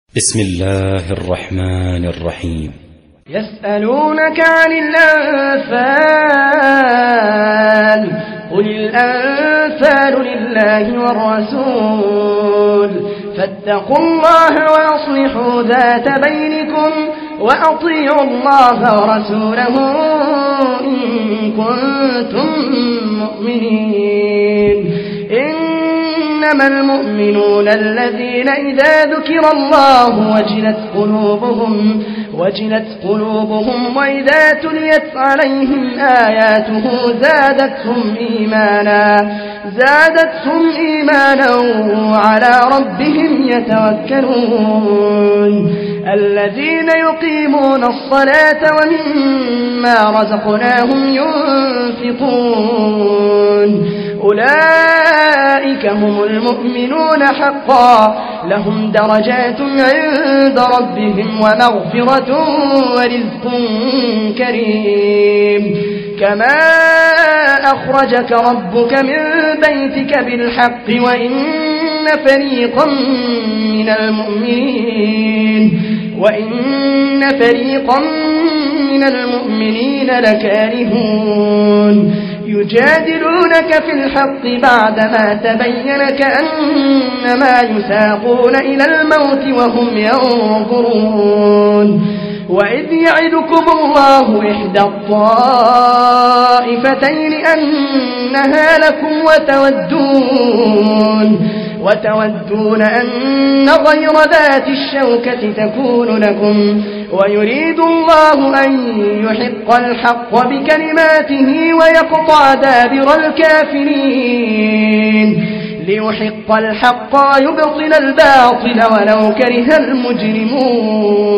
بسم الله الرحمن الرحيم. يسألونك عن الأنفال قل الأنفال لله والرسول فاتقوا الله وأصلحوا ذات بينكم وأطيعوا الله ورسوله إن كنتم مؤمنين. إنما المؤمنون الذين إذا ذكر الله وجلت قلوبهم وإذا تليت عليهم آياته زادتهم إيمانا وعلى ربهم يتوكلون. الذين يقيمون الصلاة ومما رزقناهم ينفقون أولئك هم المؤمنون حقا لهم درجات عند ربهم ومغفرة ورزق كريم. كما أخرجك ربك من بيتك بالحق وإن فريقا من المؤمنين لكارهون يجادلونك في الحق بعدما تبين كأنما يساقون إلى الموت وهم ينظرون. وإذ يعدكم الله إحدى الطائفتين أنها لكم وتودون أن غير ذات الشوكة تكون لكم ويريد الله أن يحق الحق بكلماته ويقطع دابر الكافرين ليحق الحق ويبطل الباطل ولو كره المجرمون.